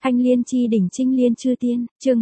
Thanh Liên chi đỉnh Trinh Liên chư tiên, chương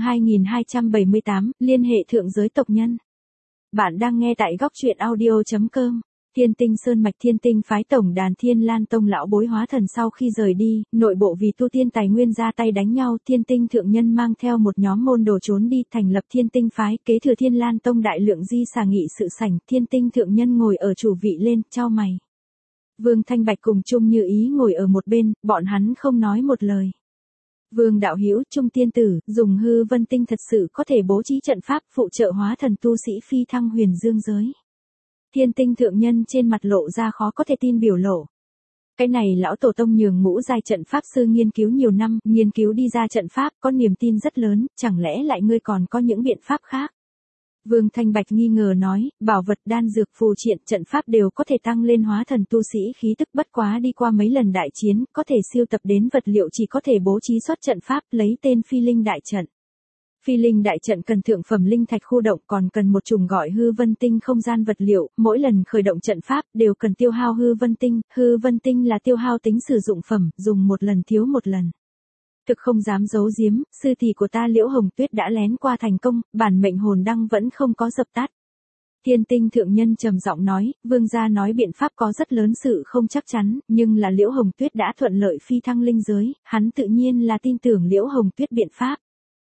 2278, liên hệ thượng giới tộc nhân. Bạn đang nghe tại góc truyện audio.com. Thiên Tinh Sơn mạch Thiên Tinh phái tổng đàn Thiên Lan Tông lão bối hóa thần sau khi rời đi, nội bộ vì tu tiên tài nguyên ra tay đánh nhau, Thiên Tinh thượng nhân mang theo một nhóm môn đồ trốn đi, thành lập Thiên Tinh phái, kế thừa Thiên Lan Tông đại lượng di xà nghị sự sảnh. Thiên Tinh thượng nhân ngồi ở chủ vị lên, chau mày. Vương Thanh Bạch cùng Trung Như Ý ngồi ở một bên, bọn hắn không nói một lời. Vương đạo hữu, Trung tiên tử, dùng hư vân tinh thật sự có thể bố trí trận pháp phụ trợ hóa thần tu sĩ phi thăng huyền dương giới. Thiên Tinh thượng nhân trên mặt lộ ra khó có thể tin biểu lộ. Cái này lão tổ tông nhường ngũ giai trận pháp sư nghiên cứu nhiều năm, nghiên cứu đi ra trận pháp, có niềm tin rất lớn, chẳng lẽ lại ngươi còn có những biện pháp khác? Vương Thanh Bạch nghi ngờ nói, bảo vật đan dược phù triện trận pháp đều có thể tăng lên hóa thần tu sĩ khí tức, bất quá đi qua mấy lần đại chiến, có thể siêu tập đến vật liệu chỉ có thể bố trí xuất trận pháp, lấy tên phi linh đại trận. Phi linh đại trận cần thượng phẩm linh thạch khu động, còn cần một chùm gọi hư vân tinh không gian vật liệu, mỗi lần khởi động trận pháp đều cần tiêu hao hư vân tinh là tiêu hao tính sử dụng phẩm, dùng một lần thiếu một lần. Thực không dám giấu giếm, sư tỷ của ta Liễu Hồng Tuyết đã lén qua thành công, bản mệnh hồn đăng vẫn không có dập tắt. Thiên Tinh thượng nhân trầm giọng nói, vương gia nói biện pháp có rất lớn sự không chắc chắn, nhưng là Liễu Hồng Tuyết đã thuận lợi phi thăng linh giới, hắn tự nhiên là tin tưởng Liễu Hồng Tuyết biện pháp.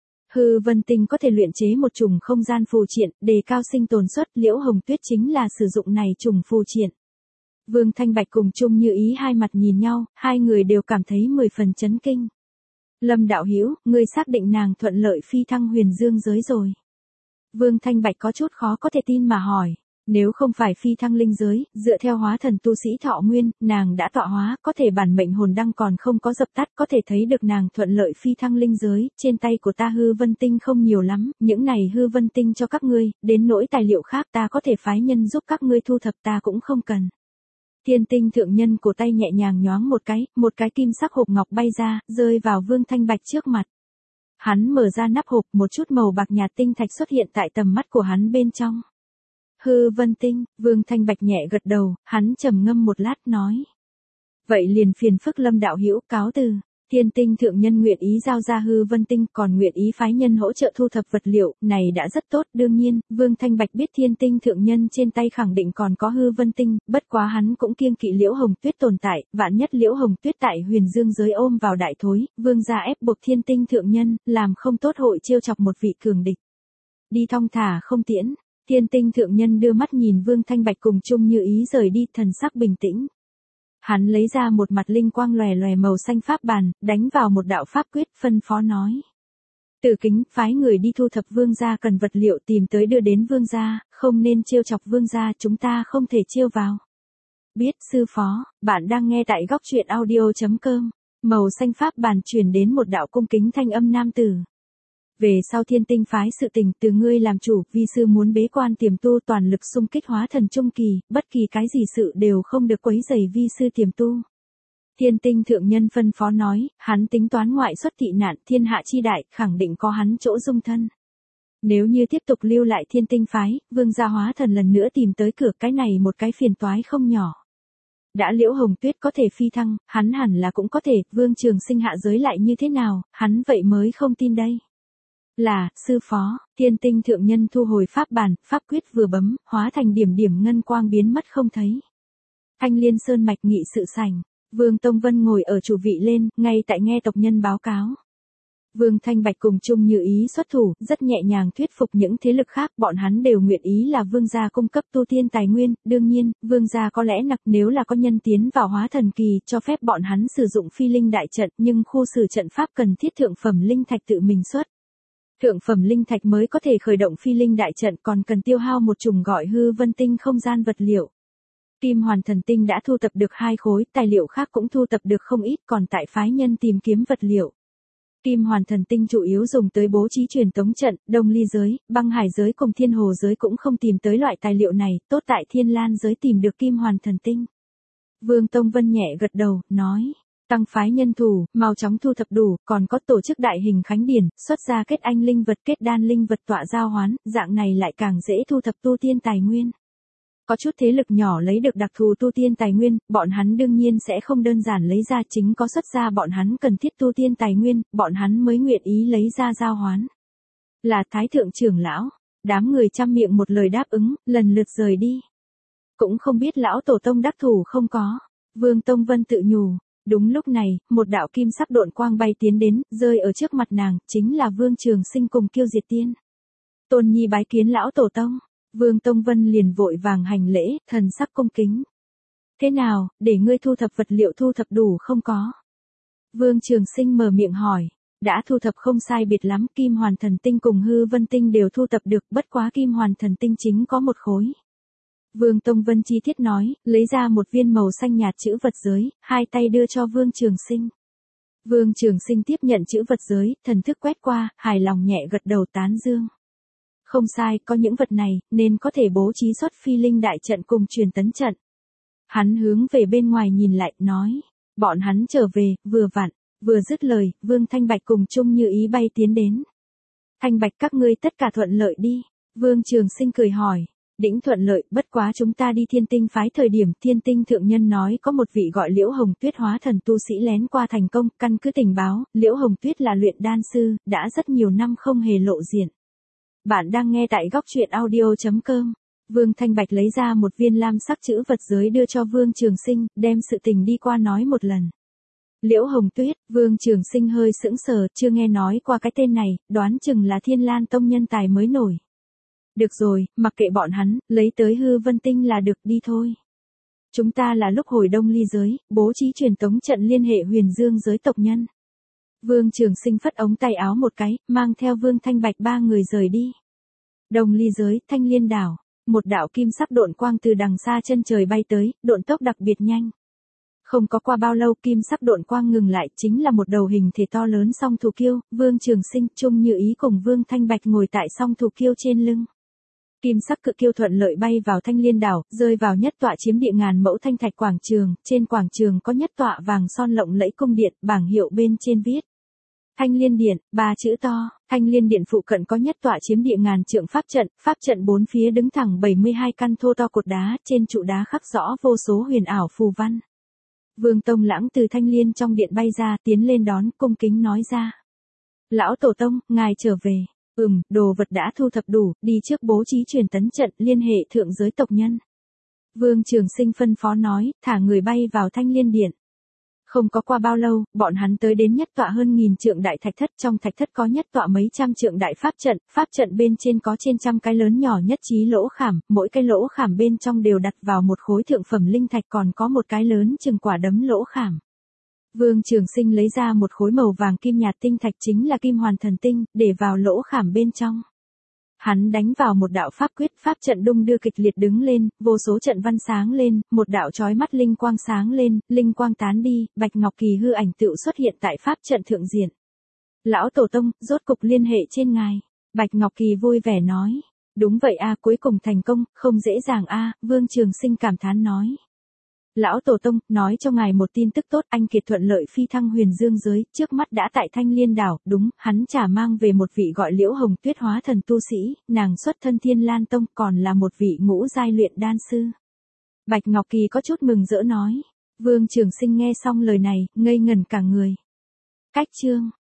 Hư vân tinh có thể luyện chế một chùm không gian phù triện, đề cao sinh tồn suất, Liễu Hồng Tuyết chính là sử dụng này chùm phù triện. Vương Thanh Bạch cùng Trung Như Ý hai mặt nhìn nhau, hai người đều cảm thấy 10 phần chấn kinh. Lâm đạo hữu, ngươi xác định nàng thuận lợi phi thăng huyền dương giới rồi. Vương Thanh Bạch có chút khó có thể tin mà hỏi, nếu không phải phi thăng linh giới, dựa theo hóa thần tu sĩ thọ nguyên, nàng đã tọa hóa, có thể bản mệnh hồn đăng còn không có dập tắt, có thể thấy được nàng thuận lợi phi thăng linh giới, trên tay của ta hư vân tinh không nhiều lắm, những này hư vân tinh cho các ngươi, đến nỗi tài liệu khác ta có thể phái nhân giúp các ngươi thu thập, ta cũng không cần. Thiên Tinh thượng nhân cổ tay nhẹ nhàng nhoáng một cái kim sắc hộp ngọc bay ra, rơi vào Vương Thanh Bạch trước mặt. Hắn mở ra nắp hộp, một chút màu bạc nhạt tinh thạch xuất hiện tại tầm mắt của hắn bên trong. Hư vân tinh, Vương Thanh Bạch nhẹ gật đầu, hắn trầm ngâm một lát nói. Vậy liền phiền phức Lâm đạo hữu, cáo từ. Thiên Tinh thượng nhân nguyện ý giao ra hư vân tinh, còn nguyện ý phái nhân hỗ trợ thu thập vật liệu, này đã rất tốt. Đương nhiên, Vương Thanh Bạch biết Thiên Tinh thượng nhân trên tay khẳng định còn có hư vân tinh, bất quá hắn cũng kiêng kỵ Liễu Hồng Tuyết tồn tại, vạn nhất Liễu Hồng Tuyết tại huyền dương giới ôm vào đại thối, Vương gia ép buộc Thiên Tinh thượng nhân, làm không tốt hội trêu chọc một vị cường địch. Đi thong thả không tiễn. Thiên Tinh thượng nhân đưa mắt nhìn Vương Thanh Bạch cùng Trung Như Ý rời đi, thần sắc bình tĩnh. Hắn lấy ra một mặt linh quang lòe lòe màu xanh pháp bàn, đánh vào một đạo pháp quyết, phân phó nói. Tử Kính, phái người đi thu thập vương gia cần vật liệu tìm tới đưa đến vương gia, không nên trêu chọc vương gia, chúng ta không thể trêu vào. Biết sư phó, bạn đang nghe tại góc truyện audio.com. Màu xanh pháp bàn truyền đến một đạo cung kính thanh âm nam tử. Về sau Thiên Tinh phái sự tình từ ngươi làm chủ, vi sư muốn bế quan tiềm tu toàn lực xung kích hóa thần trung kỳ, bất kỳ cái gì sự đều không được quấy rầy vi sư tiềm tu. Thiên Tinh thượng nhân phân phó nói, hắn tính toán ngoại xuất tị nạn, thiên hạ chi đại, khẳng định có hắn chỗ dung thân. Nếu như tiếp tục lưu lại Thiên Tinh phái, vương gia hóa thần lần nữa tìm tới cửa, cái này một cái phiền toái không nhỏ. Đã Liễu Hồng Tuyết có thể phi thăng, hắn hẳn là cũng có thể, Vương Trường Sinh hạ giới lại như thế nào, hắn vậy mới không tin đây. Là, sư phó, Thiên Tinh thượng nhân thu hồi pháp bàn, pháp quyết vừa bấm, hóa thành điểm điểm ngân quang biến mất không thấy. Thanh Liên Sơn mạch nghị sự sảnh, Vương Tông Vân ngồi ở chủ vị lên, ngay tại nghe tộc nhân báo cáo. Vương Thanh Bạch cùng Trung Như Ý xuất thủ, rất nhẹ nhàng thuyết phục những thế lực khác, bọn hắn đều nguyện ý là vương gia cung cấp tu tiên tài nguyên, đương nhiên, vương gia có lẽ nặc nếu là có nhân tiến vào hóa thần kỳ, cho phép bọn hắn sử dụng phi linh đại trận, nhưng khu xử trận pháp cần thiết thượng phẩm linh thạch tự mình xuất. Thượng phẩm linh thạch mới có thể khởi động phi linh đại trận, còn cần tiêu hao một chùm gọi hư vân tinh không gian vật liệu. Kim Hoàn Thần Tinh đã thu tập được 2 khối, tài liệu khác cũng thu tập được không ít, còn tại phái nhân tìm kiếm vật liệu. Kim Hoàn Thần Tinh chủ yếu dùng tới bố trí truyền tống trận, Đông Ly giới, Băng Hải giới cùng Thiên Hồ giới cũng không tìm tới loại tài liệu này, tốt tại Thiên Lan giới tìm được Kim Hoàn Thần Tinh. Vương Tông Vân nhẹ gật đầu, nói. Tăng phái nhân thủ, mau chóng thu thập đủ, còn có tổ chức đại hình khánh điển, xuất ra kết anh linh vật, kết đan linh vật tọa giao hoán, dạng này lại càng dễ thu thập tu tiên tài nguyên. Có chút thế lực nhỏ lấy được đặc thù tu tiên tài nguyên, bọn hắn đương nhiên sẽ không đơn giản lấy ra, chính có xuất ra bọn hắn cần thiết tu tiên tài nguyên, bọn hắn mới nguyện ý lấy ra giao hoán. Là Thái thượng trưởng lão, đám người trăm miệng một lời đáp ứng, lần lượt rời đi. Cũng không biết lão tổ tông đắc thủ không có. Vương Tông Vân tự nhủ. Đúng lúc này, một đạo kim sắc độn quang bay tiến đến, rơi ở trước mặt nàng, chính là Vương Trường Sinh cùng Kiêu Diệt Tiên. Tôn Nhi bái kiến lão tổ tông. Vương Tông Vân liền vội vàng hành lễ, thần sắc cung kính. Thế nào, để ngươi thu thập vật liệu thu thập đủ không có? Vương Trường Sinh mở miệng hỏi. Đã thu thập không sai biệt lắm, Kim Hoàn Thần Tinh cùng Hư Vân Tinh đều thu thập được, bất quá Kim Hoàn Thần Tinh chính có một khối. Vương Tông Vân chi tiết nói, lấy ra một viên màu xanh nhạt chữ vật giới, hai tay đưa cho Vương Trường Sinh. Vương Trường Sinh tiếp nhận chữ vật giới, thần thức quét qua, hài lòng nhẹ gật đầu tán dương. Không sai, có những vật này, nên có thể bố trí xuất phi linh đại trận cùng truyền tấn trận. Hắn hướng về bên ngoài nhìn lại, nói, bọn hắn trở về, vừa vặn, vừa dứt lời, Vương Thanh Bạch cùng Chung Như Ý bay tiến đến. Thanh Bạch các ngươi tất cả thuận lợi đi, Vương Trường Sinh cười hỏi. Đỉnh thuận lợi, bất quá chúng ta đi Thiên Tinh phái thời điểm, Thiên Tinh thượng nhân nói có một vị gọi Liễu Hồng Tuyết hóa thần tu sĩ lén qua thành công, căn cứ tình báo, Liễu Hồng Tuyết là luyện đan sư, đã rất nhiều năm không hề lộ diện. Bạn đang nghe tại góc truyện audio.com. Vương Thanh Bạch lấy ra một viên lam sắc chữ vật giới đưa cho Vương Trường Sinh, đem sự tình đi qua nói một lần. Liễu Hồng Tuyết, Vương Trường Sinh hơi sững sờ, chưa nghe nói qua cái tên này, đoán chừng là Thiên Lan Tông nhân tài mới nổi. Được rồi, mặc kệ bọn hắn, lấy tới Hư Vân Tinh là được, đi thôi. Chúng ta là lúc hồi đông ly giới, bố trí truyền tống trận liên hệ Huyền Dương giới tộc nhân. Vương Trường Sinh phất ống tay áo một cái, mang theo Vương Thanh Bạch ba người rời đi. Đông ly giới, Thanh Liên đảo, một đạo kim sắc độn quang từ đằng xa chân trời bay tới, độn tốc đặc biệt nhanh. Không có qua bao lâu, kim sắc độn quang ngừng lại, chính là một đầu hình thể to lớn song thù kiêu, Vương Trường Sinh, Chung Như Ý cùng Vương Thanh Bạch ngồi tại song thù kiêu trên lưng. Kim sắc cự kiêu thuận lợi bay vào Thanh Liên đảo, rơi vào nhất tọa chiếm địa ngàn mẫu thanh thạch quảng trường, trên quảng trường có nhất tọa vàng son lộng lẫy cung điện, bảng hiệu bên trên viết Thanh Liên Điện, ba chữ to. Thanh Liên Điện phụ cận có nhất tọa chiếm địa ngàn trượng pháp trận bốn phía đứng thẳng 72 căn thô to cột đá, trên trụ đá khắc rõ vô số huyền ảo phù văn. Vương Tông Lãng từ Thanh Liên trong điện bay ra, tiến lên đón, cung kính nói ra: Lão tổ tông, ngài trở về. Đồ vật đã thu thập đủ, đi trước bố trí truyền tấn trận, liên hệ thượng giới tộc nhân. Vương Trường Sinh phân phó nói, thả người bay vào Thanh Liên Điện. Không có qua bao lâu, bọn hắn tới đến nhất tọa hơn 1000 trượng đại thạch thất, trong thạch thất có nhất tọa mấy trăm trượng đại pháp trận bên trên có trên trăm cái lớn nhỏ nhất trí lỗ khảm, mỗi cái lỗ khảm bên trong đều đặt vào một khối thượng phẩm linh thạch, còn có một cái lớn chừng quả đấm lỗ khảm. Vương Trường Sinh lấy ra một khối màu vàng kim nhạt tinh thạch, chính là Kim Hoàn Thần Tinh, để vào lỗ khảm bên trong. Hắn đánh vào một đạo pháp quyết, pháp trận đung đưa kịch liệt đứng lên, vô số trận văn sáng lên, một đạo chói mắt linh quang sáng lên, linh quang tán đi, Bạch Ngọc Kỳ hư ảnh tựu xuất hiện tại pháp trận thượng diện. Lão tổ tông, rốt cục liên hệ trên ngài. Bạch Ngọc Kỳ vui vẻ nói. Đúng vậy a, cuối cùng thành công, không dễ dàng a, Vương Trường Sinh cảm thán nói. Lão tổ tông, nói cho ngài một tin tức tốt, anh Kiệt thuận lợi phi thăng Huyền Dương giới, trước mắt đã tại Thanh Liên đảo, đúng, hắn trả mang về một vị gọi Liễu Hồng Tuyết hóa thần tu sĩ, nàng xuất thân Thiên Lan Tông, còn là một vị ngũ giai luyện đan sư. Bạch Ngọc Kỳ có chút mừng rỡ nói. Vương Trường Sinh nghe xong lời này, ngây ngẩn cả người. Cách chương